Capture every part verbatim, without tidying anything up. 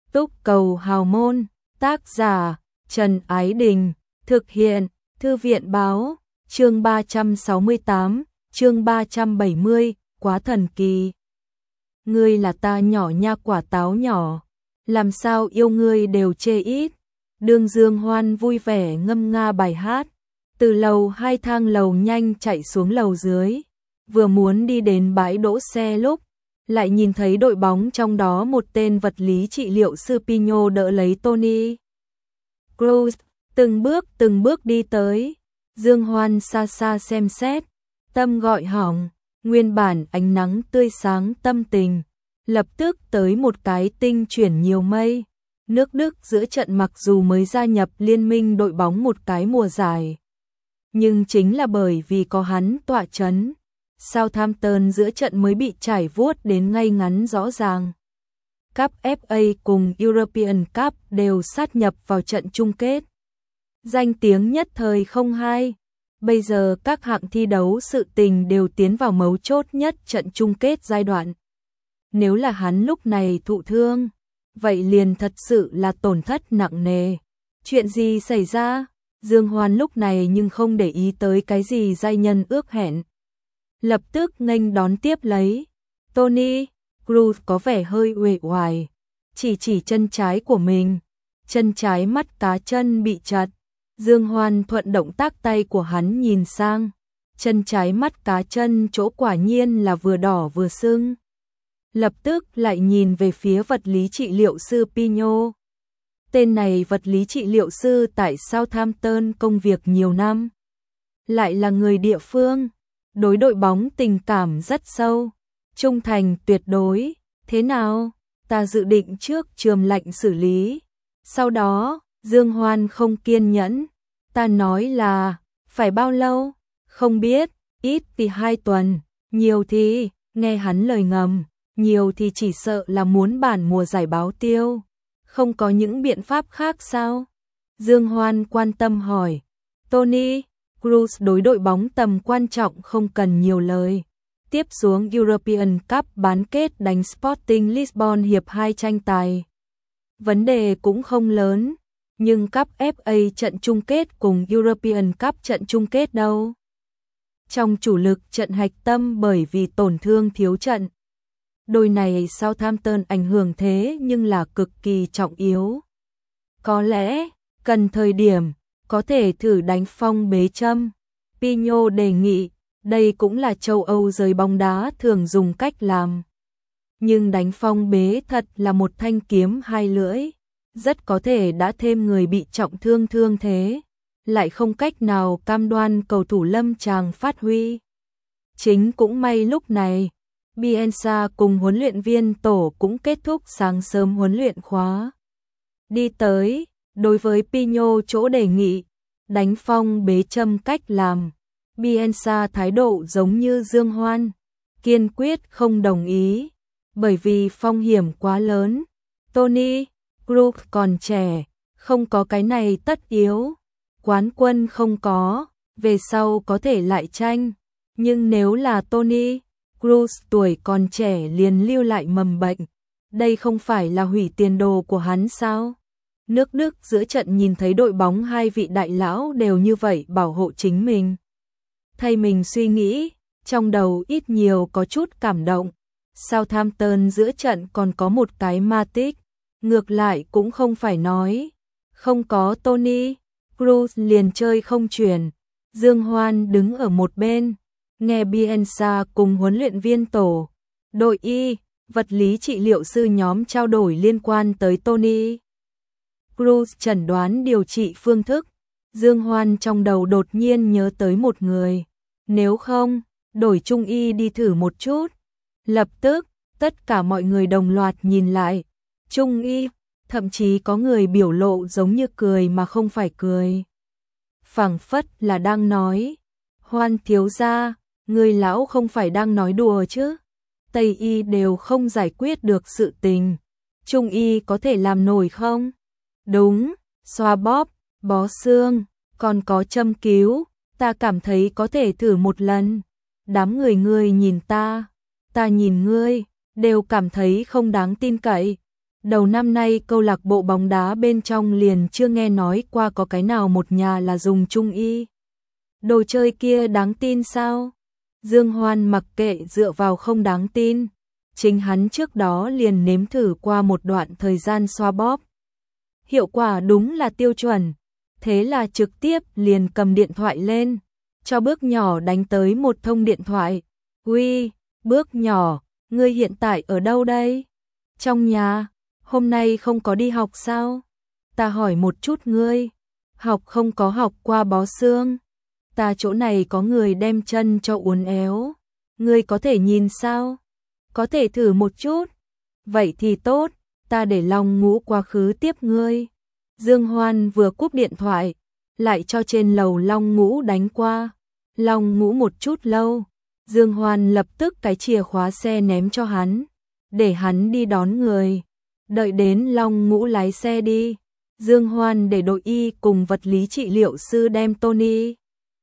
Túc cầu hào môn, tác giả Trần Ái Đình, thực hiện Thư viện báo, chương ba trăm sáu mươi tám, chương ba trăm bảy mươi, quá thần kỳ. Ngươi là ta nhỏ nha quả táo nhỏ, làm sao yêu ngươi đều chê ít. Đường Dương Hoan vui vẻ ngâm nga bài hát, từ lầu hai thang lầu nhanh chạy xuống lầu dưới, vừa muốn đi đến bãi đỗ xe lúc lại nhìn thấy đội bóng trong đó một tên vật lý trị liệu sư Pino đỡ lấy Tony Cruz, từng bước từng bước đi tới. Dương Hoan xa xa xem xét, tâm gọi hỏng, nguyên bản ánh nắng tươi sáng tâm tình, lập tức tới một cái tinh chuyển nhiều mây. Nước Đức giữa trận mặc dù mới gia nhập liên minh đội bóng một cái mùa giải, nhưng chính là bởi vì có hắn tọa chấn, Southampton giữa trận mới bị trải vuốt đến ngay ngắn rõ ràng. Cup ép a cùng European Cup đều sát nhập vào trận chung kết. Danh tiếng nhất thời không hai. Bây giờ các hạng thi đấu sự tình đều tiến vào mấu chốt nhất trận chung kết giai đoạn. Nếu là hắn lúc này thụ thương, vậy liền thật sự là tổn thất nặng nề. Chuyện gì xảy ra? Dương Hoan lúc này nhưng không để ý tới cái gì giai nhân ước hẹn. Lập tức nghênh đón tiếp lấy. Tony Cruz có vẻ hơi uể oải, chỉ chỉ chân trái của mình. Chân trái mắt cá chân bị chật. Dương Hoan thuận động tác tay của hắn nhìn sang. Chân trái mắt cá chân chỗ quả nhiên là vừa đỏ vừa sưng. Lập tức lại nhìn về phía vật lý trị liệu sư Pino. Tên này vật lý trị liệu sư tại Southampton công việc nhiều năm, lại là người địa phương, đối đội bóng tình cảm rất sâu, trung thành tuyệt đối. Thế nào? Ta dự định trước chườm lạnh xử lý. Sau đó, Dương Hoan không kiên nhẫn. Ta nói là, phải bao lâu? Không biết, ít thì hai tuần, nhiều thì, nghe hắn lời ngầm, nhiều thì chỉ sợ là muốn bản mùa giải báo tiêu. Không có những biện pháp khác sao? Dương Hoan quan tâm hỏi. Tony Cruz đối đội bóng tầm quan trọng không cần nhiều lời. Tiếp xuống European Cup bán kết đánh Sporting Lisbon hiệp hai tranh tài. Vấn đề cũng không lớn, nhưng Cup ép a trận chung kết cùng European Cup trận chung kết đâu? Trong chủ lực trận hạch tâm bởi vì tổn thương thiếu trận. Đôi này Southampton ảnh hưởng thế nhưng là cực kỳ trọng yếu. Có lẽ, cần thời điểm, có thể thử đánh phong bế châm. Pino đề nghị, đây cũng là châu Âu giới bóng đá thường dùng cách làm. Nhưng đánh phong bế thật là một thanh kiếm hai lưỡi. Rất có thể đã thêm người bị trọng thương thương thế. Lại không cách nào cam đoan cầu thủ lâm tràng phát huy. Chính cũng may lúc này, Bielsa cùng huấn luyện viên tổ cũng kết thúc sáng sớm huấn luyện khóa. Đi tới, đối với Pino chỗ đề nghị, đánh phong bế châm cách làm, Bielsa thái độ giống như Dương Hoan, kiên quyết không đồng ý, bởi vì phong hiểm quá lớn. Tony Cruz còn trẻ, không có cái này tất yếu, quán quân không có, về sau có thể lại tranh, nhưng nếu là Tony Cruz tuổi còn trẻ liền lưu lại mầm bệnh, đây không phải là hủy tiền đồ của hắn sao? Nước Đức giữa trận nhìn thấy đội bóng hai vị đại lão đều như vậy bảo hộ chính mình. Thay mình suy nghĩ, trong đầu ít nhiều có chút cảm động. Southampton giữa trận còn có một cái Matic, ngược lại cũng không phải nói. Không có Tony Cruz liền chơi không chuyển. Dương Hoan đứng ở một bên, nghe Bielsa cùng huấn luyện viên tổ, đội y, vật lý trị liệu sư nhóm trao đổi liên quan tới Tony Cruz chẩn đoán điều trị phương thức. Dương Hoan trong đầu đột nhiên nhớ tới một người. Nếu không, đổi trung y đi thử một chút. Lập tức, tất cả mọi người đồng loạt nhìn lại. Trung y, thậm chí có người biểu lộ giống như cười mà không phải cười. Phảng phất là đang nói, Hoan thiếu gia, người lão không phải đang nói đùa chứ? Tây y đều không giải quyết được sự tình, Trung y có thể làm nổi không? Đúng, xoa bóp, bó xương, còn có châm cứu, ta cảm thấy có thể thử một lần. Đám người ngươi nhìn ta, ta nhìn ngươi, đều cảm thấy không đáng tin cậy. Đầu năm nay câu lạc bộ bóng đá bên trong liền chưa nghe nói qua có cái nào một nhà là dùng trung y. Đồ chơi kia đáng tin sao? Dương Hoan mặc kệ dựa vào không đáng tin. Chính hắn trước đó liền nếm thử qua một đoạn thời gian xoa bóp. Hiệu quả đúng là tiêu chuẩn. Thế là trực tiếp liền cầm điện thoại lên, cho Bước Nhỏ đánh tới một thông điện thoại. Uy, Bước Nhỏ, ngươi hiện tại ở đâu đây? Trong nhà, hôm nay không có đi học sao? Ta hỏi một chút ngươi, học không có học qua bó xương. Ta chỗ này có người đem chân cho uốn éo. Ngươi có thể nhìn sao? Có thể thử một chút. Vậy thì tốt, ta để Long Ngũ quá khứ tiếp ngươi. Dương Hoan vừa cúp điện thoại, lại cho trên lầu Long Ngũ đánh qua. Long Ngũ một chút lâu, Dương Hoan lập tức cái chìa khóa xe ném cho hắn, để hắn đi đón người. Đợi đến Long Ngũ lái xe đi, Dương Hoan để đội y cùng vật lý trị liệu sư đem Tony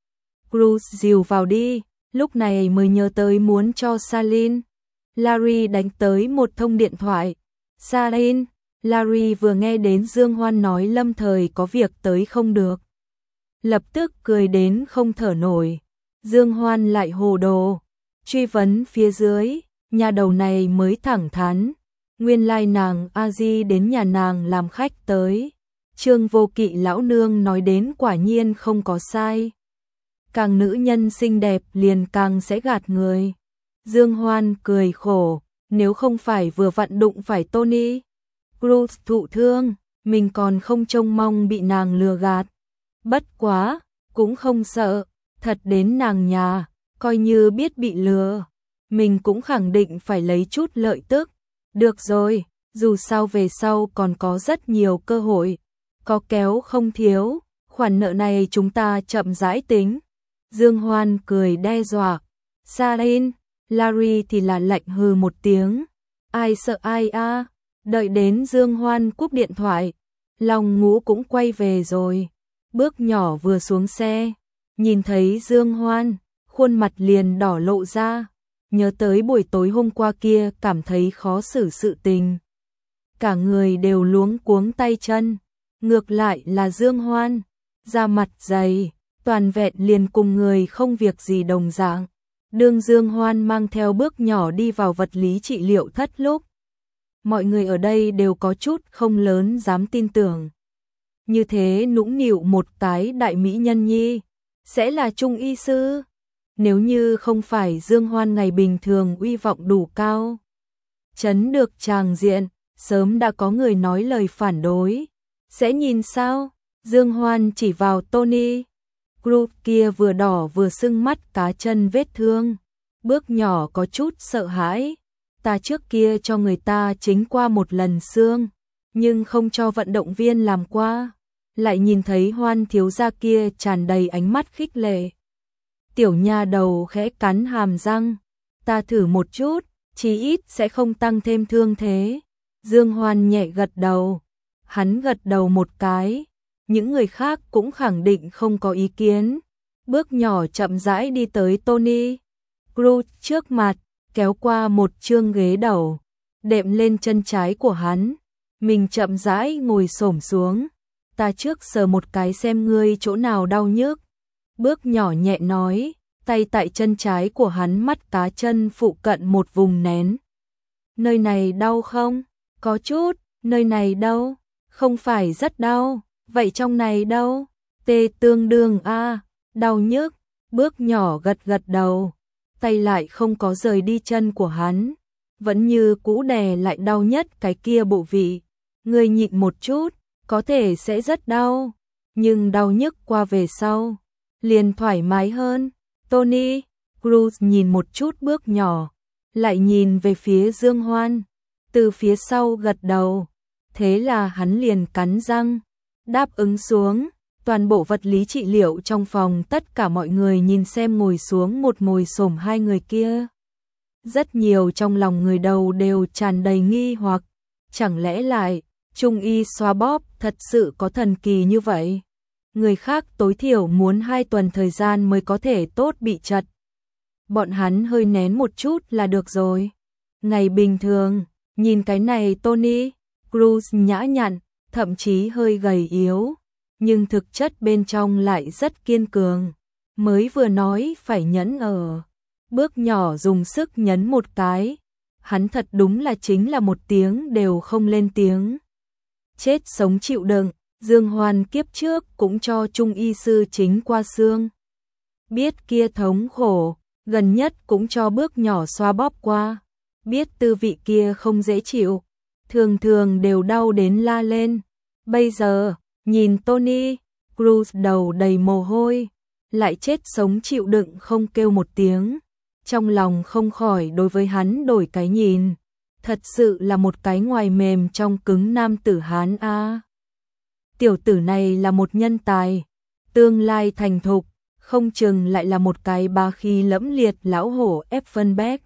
Cruz dìu vào đi, lúc này mới nhớ tới muốn cho Salin. Larry đánh tới một thông điện thoại. Salin, Larry vừa nghe đến Dương Hoan nói lâm thời có việc tới không được, lập tức cười đến không thở nổi. Dương Hoan lại hồ đồ, truy vấn phía dưới, nhà đầu này mới thẳng thắn. Nguyên lai nàng A Di đến nhà nàng làm khách tới. Trương Vô Kỵ lão nương nói đến quả nhiên không có sai. Càng nữ nhân xinh đẹp liền càng sẽ gạt người. Dương Hoan cười khổ, nếu không phải vừa vặn đụng phải Tony Cruz thụ thương, mình còn không trông mong bị nàng lừa gạt. Bất quá, cũng không sợ, thật đến nàng nhà, coi như biết bị lừa, mình cũng khẳng định phải lấy chút lợi tức. Được rồi, dù sao về sau còn có rất nhiều cơ hội, có kéo không thiếu, khoản nợ này chúng ta chậm rãi tính. Dương Hoan cười đe dọa. Salin, Larry thì là lạnh hừ một tiếng. Ai sợ ai a? À? Đợi đến Dương Hoan cúp điện thoại, Long Ngũ cũng quay về rồi. Bước Nhỏ vừa xuống xe, nhìn thấy Dương Hoan, khuôn mặt liền đỏ lộ ra. Nhớ tới buổi tối hôm qua kia cảm thấy khó xử sự tình. Cả người đều luống cuống tay chân. Ngược lại là Dương Hoan, da mặt dày, toàn vẹn liền cùng người không việc gì đồng dạng. Đương Dương Hoan mang theo Bước Nhỏ đi vào vật lý trị liệu thất lúc, mọi người ở đây đều có chút không lớn dám tin tưởng. Như thế nũng nịu một cái đại mỹ nhân nhi, sẽ là trung y sư. Nếu như không phải Dương Hoan ngày bình thường uy vọng đủ cao, chấn được tràng diện, sớm đã có người nói lời phản đối. Sẽ nhìn sao? Dương Hoan chỉ vào Tony Cruz kia vừa đỏ vừa sưng mắt cá chân vết thương. Bước Nhỏ có chút sợ hãi. Ta trước kia cho người ta chính qua một lần xương, nhưng không cho vận động viên làm qua. Lại nhìn thấy Hoan thiếu gia kia tràn đầy ánh mắt khích lệ. Tiểu nha đầu khẽ cắn hàm răng. Ta thử một chút, chí ít sẽ không tăng thêm thương thế. Dương Hoan nhẹ gật đầu. Hắn gật đầu một cái. Những người khác cũng khẳng định không có ý kiến. Bước Nhỏ chậm rãi đi tới Tony Cruz trước mặt, kéo qua một chương ghế đầu, đệm lên chân trái của hắn. Mình chậm rãi ngồi xổm xuống. Ta trước sờ một cái xem ngươi chỗ nào đau nhức. Bước Nhỏ nhẹ nói, tay tại chân trái của hắn mắt cá chân phụ cận một vùng nén. Nơi này đau không? Có chút. Nơi này đâu? Không phải rất đau. Vậy trong này đâu? Tê tương đương a, à, đau nhức. Bước Nhỏ gật gật đầu, tay lại không có rời đi chân của hắn, vẫn như cũ đè lại đau nhất cái kia bộ vị. Ngươi nhịn một chút, có thể sẽ rất đau, nhưng đau nhức qua về sau liền thoải mái hơn. Tony Cruz nhìn một chút Bước Nhỏ, lại nhìn về phía Dương Hoan, từ phía sau gật đầu. Thế là hắn liền cắn răng đáp ứng xuống. Toàn bộ vật lý trị liệu trong phòng tất cả mọi người nhìn xem ngồi xuống một ngồi xổm hai người kia. Rất nhiều trong lòng người đầu đều tràn đầy nghi hoặc. Chẳng lẽ lại, trung y xoa bóp thật sự có thần kỳ như vậy? Người khác tối thiểu muốn hai tuần thời gian mới có thể tốt bị chật. Bọn hắn hơi nén một chút là được rồi. Ngày bình thường, nhìn cái này Tony Cruz nhã nhặn, thậm chí hơi gầy yếu, nhưng thực chất bên trong lại rất kiên cường. Mới vừa nói phải nhẫn ở. Bước nhỏ dùng sức nhấn một cái. Hắn thật đúng là chính là một tiếng đều không lên tiếng. Chết sống chịu đựng, Dương Hoan kiếp trước cũng cho trung y sư chính qua xương. Biết kia thống khổ, gần nhất cũng cho bước nhỏ xoa bóp qua. Biết tư vị kia không dễ chịu, thường thường đều đau đến la lên. Bây giờ, nhìn Tony, Cruz đầu đầy mồ hôi, lại chết sống chịu đựng không kêu một tiếng. Trong lòng không khỏi đối với hắn đổi cái nhìn. Thật sự là một cái ngoài mềm trong cứng nam tử Hán a. Tiểu tử này là một nhân tài, tương lai thành thục, không chừng lại là một cái bá khí lẫm liệt lão hổ Effenberg.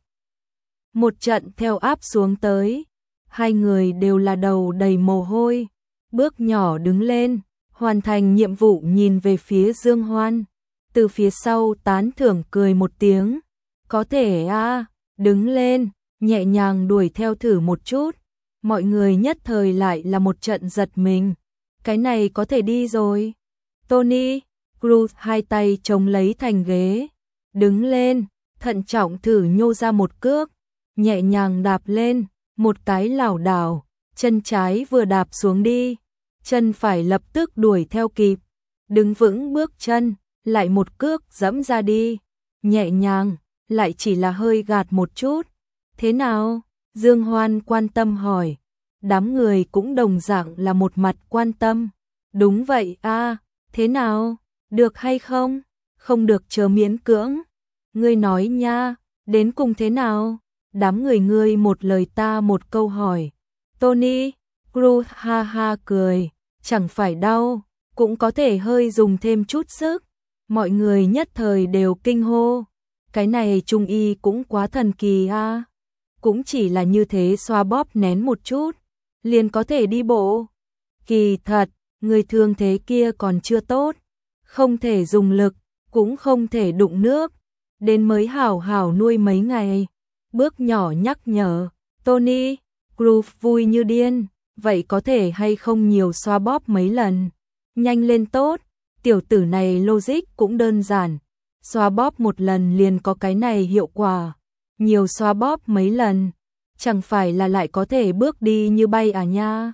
Một trận theo áp xuống tới, hai người đều là đầu đầy mồ hôi, bước nhỏ đứng lên, hoàn thành nhiệm vụ nhìn về phía Dương Hoan, từ phía sau tán thưởng cười một tiếng, có thể a, đứng lên, nhẹ nhàng đuổi theo thử một chút, mọi người nhất thời lại là một trận giật mình, cái này có thể đi rồi. Tony, Cruz hai tay chống lấy thành ghế, đứng lên, thận trọng thử nhô ra một cước, nhẹ nhàng đạp lên, một cái lảo đảo, chân trái vừa đạp xuống đi, chân phải lập tức đuổi theo kịp, đứng vững bước chân, lại một cước giẫm ra đi, nhẹ nhàng, lại chỉ là hơi gạt một chút. Thế nào? Dương Hoan quan tâm hỏi. Đám người cũng đồng dạng là một mặt quan tâm. Đúng vậy a, thế nào? Được hay không? Không được chớ miễn cưỡng. Ngươi nói nha, đến cùng thế nào? Đám người ngươi một lời ta một câu hỏi. Tony, Cruz ha ha cười, chẳng phải đau, cũng có thể hơi dùng thêm chút sức. Mọi người nhất thời đều kinh hô. Cái này trung y cũng quá thần kỳ a. Cũng chỉ là như thế xoa bóp nén một chút, liền có thể đi bộ. Kỳ thật, người thương thế kia còn chưa tốt, không thể dùng lực, cũng không thể đụng nước, đến mới hảo hảo nuôi mấy ngày. Bước nhỏ nhắc nhở, Tony, Groove vui như điên, vậy có thể hay không nhiều xoa bóp mấy lần, nhanh lên tốt, tiểu tử này logic cũng đơn giản, xoa bóp một lần liền có cái này hiệu quả, nhiều xoa bóp mấy lần, chẳng phải là lại có thể bước đi như bay à nha.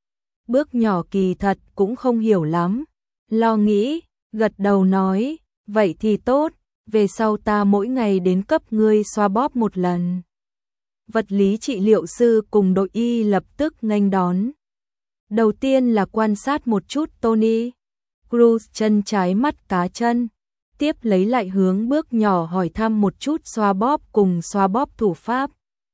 Bước nhỏ kỳ thật cũng không hiểu lắm, lo nghĩ, gật đầu nói, vậy thì tốt, về sau ta mỗi ngày đến cấp ngươi xoa bóp một lần. Vật lý trị liệu sư cùng đội y lập tức nghênh đón. Đầu tiên là quan sát một chút Tony. Cruz chân trái mắt cá chân, tiếp lấy lại hướng bước nhỏ hỏi thăm một chút xoa bóp cùng xoa bóp thủ pháp.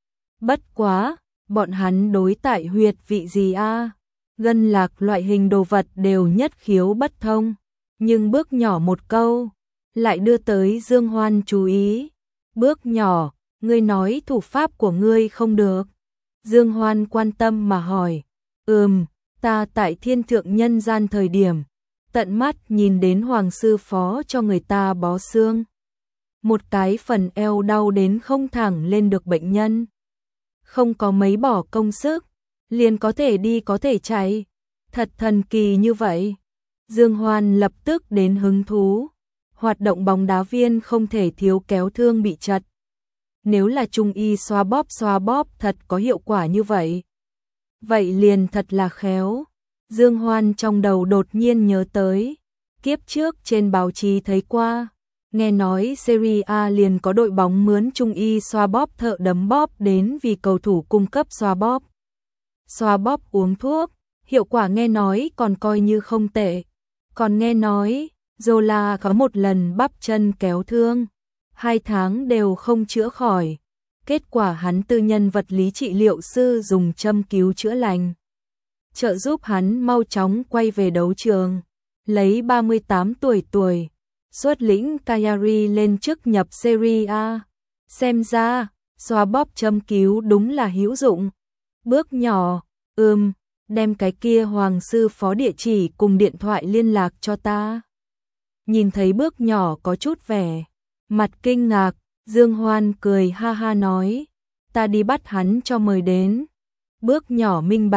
Bất quá, bọn hắn đối tại huyệt vị gì a, gân lạc loại hình đồ vật đều nhất khiếu bất thông, nhưng bước nhỏ một câu lại đưa tới Dương Hoan chú ý. Bước nhỏ, ngươi nói thủ pháp của ngươi không được. Dương Hoan quan tâm mà hỏi. Ừm, ta tại thiên thượng nhân gian thời điểm, tận mắt nhìn đến hoàng sư phó cho người ta bó xương. Một cái phần eo đau đến không thẳng lên được bệnh nhân. Không có mấy bỏ công sức, liền có thể đi có thể chạy. Thật thần kỳ như vậy. Dương Hoan lập tức đến hứng thú. Hoạt động bóng đá viên không thể thiếu kéo thương bị chật. Nếu là trung y xoa bóp xoa bóp thật có hiệu quả như vậy. Vậy liền thật là khéo. Dương Hoan trong đầu đột nhiên nhớ tới. Kiếp trước trên báo chí thấy qua. Nghe nói Serie A liền có đội bóng mướn trung y xoa bóp thợ đấm bóp đến vì cầu thủ cung cấp xoa bóp. Xoa bóp uống thuốc, hiệu quả nghe nói còn coi như không tệ. Còn nghe nói, Zola có một lần bắp chân kéo thương, hai tháng đều không chữa khỏi. Kết quả hắn tư nhân vật lý trị liệu sư dùng châm cứu chữa lành, trợ giúp hắn mau chóng quay về đấu trường. Lấy ba mươi tám tuổi tuổi, xuất lĩnh Cagliari lên chức nhập Serie A. Xem ra, xoa bóp châm cứu đúng là hữu dụng. Bước nhỏ, ừm, đem cái kia hoàng sư phó địa chỉ cùng điện thoại liên lạc cho ta. Nhìn thấy bước nhỏ có chút vẻ mặt kinh ngạc, Dương Hoan cười ha ha nói, ta đi bắt hắn cho mời đến. Bước nhỏ minh bạch,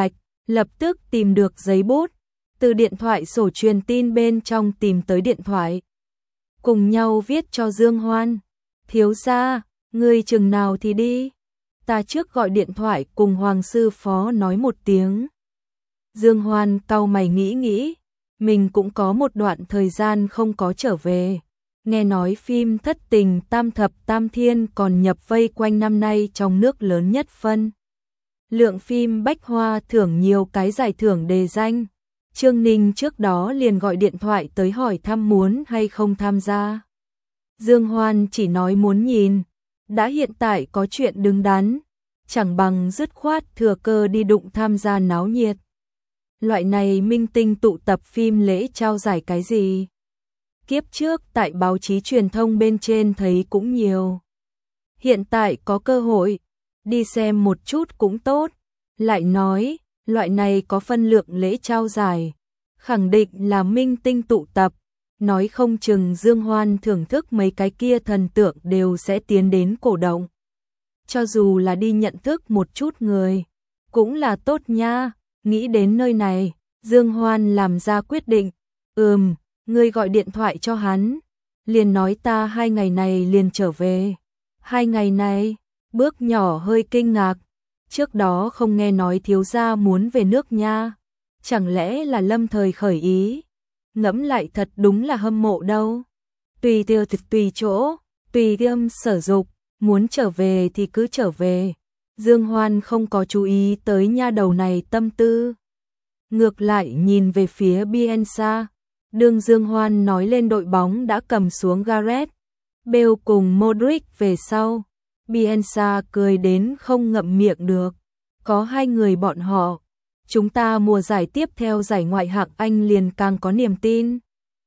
lập tức tìm được giấy bút, từ điện thoại sổ truyền tin bên trong tìm tới điện thoại. Cùng nhau viết cho Dương Hoan. Thiếu gia, ngươi chừng nào thì đi. Ta trước gọi điện thoại cùng Hoàng sư phó nói một tiếng. Dương Hoan cau mày nghĩ nghĩ, mình cũng có một đoạn thời gian không có trở về. Nghe nói phim thất tình tam thập tam thiên còn nhập vây quanh năm nay trong nước lớn nhất phân. Lượng phim Bách Hoa thưởng nhiều cái giải thưởng đề danh. Trương Ninh trước đó liền gọi điện thoại tới hỏi thăm muốn hay không tham gia. Dương Hoan chỉ nói muốn nhìn, đã hiện tại có chuyện đứng đắn, chẳng bằng dứt khoát thừa cơ đi đụng tham gia náo nhiệt. Loại này minh tinh tụ tập phim lễ trao giải cái gì? Kiếp trước tại báo chí truyền thông bên trên thấy cũng nhiều. Hiện tại có cơ hội, đi xem một chút cũng tốt. Lại nói, loại này có phân lượng lễ trao giải, khẳng định là minh tinh tụ tập. Nói không chừng Dương Hoan thưởng thức mấy cái kia thần tượng đều sẽ tiến đến cổ động. Cho dù là đi nhận thức một chút người, cũng là tốt nha. Nghĩ đến nơi này, Dương Hoan làm ra quyết định. Ừm, ngươi gọi điện thoại cho hắn, liền nói ta hai ngày này liền trở về. Hai ngày này, Bước nhỏ hơi kinh ngạc, trước đó không nghe nói thiếu gia muốn về nước nha, chẳng lẽ là lâm thời khởi ý, ngẫm lại thật đúng là hâm mộ đâu. Tùy tiêu thực tùy chỗ, tùy tiêm sở dục, muốn trở về thì cứ trở về. Dương Hoan không có chú ý tới nha đầu này tâm tư. Ngược lại nhìn về phía Bielsa, đương Dương Hoan nói lên đội bóng đã cầm xuống Gareth Bale cùng Modric về sau. Bielsa cười đến không ngậm miệng được. Có hai người bọn họ, chúng ta mùa giải tiếp theo giải ngoại hạng Anh liền càng có niềm tin.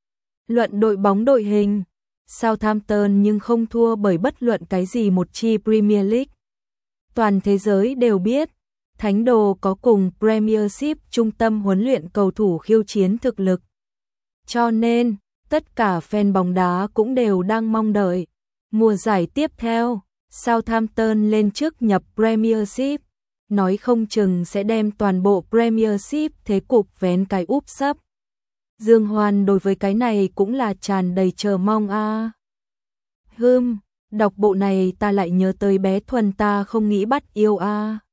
Luận đội bóng đội hình, Southampton nhưng không thua bởi bất luận cái gì một chi Premier League. Toàn thế giới đều biết, Thánh Đồ có cùng Premiership trung tâm huấn luyện cầu thủ khiêu chiến thực lực. Cho nên, tất cả fan bóng đá cũng đều đang mong đợi. Mùa giải tiếp theo, Southampton lên trước nhập Premiership, nói không chừng sẽ đem toàn bộ Premiership thế cục vén cái úp sấp. Dương Hoan đối với cái này cũng là tràn đầy chờ mong a. À. Hừm, đọc bộ này ta lại nhớ tới bé Thuần ta không nghĩ bắt yêu a. À.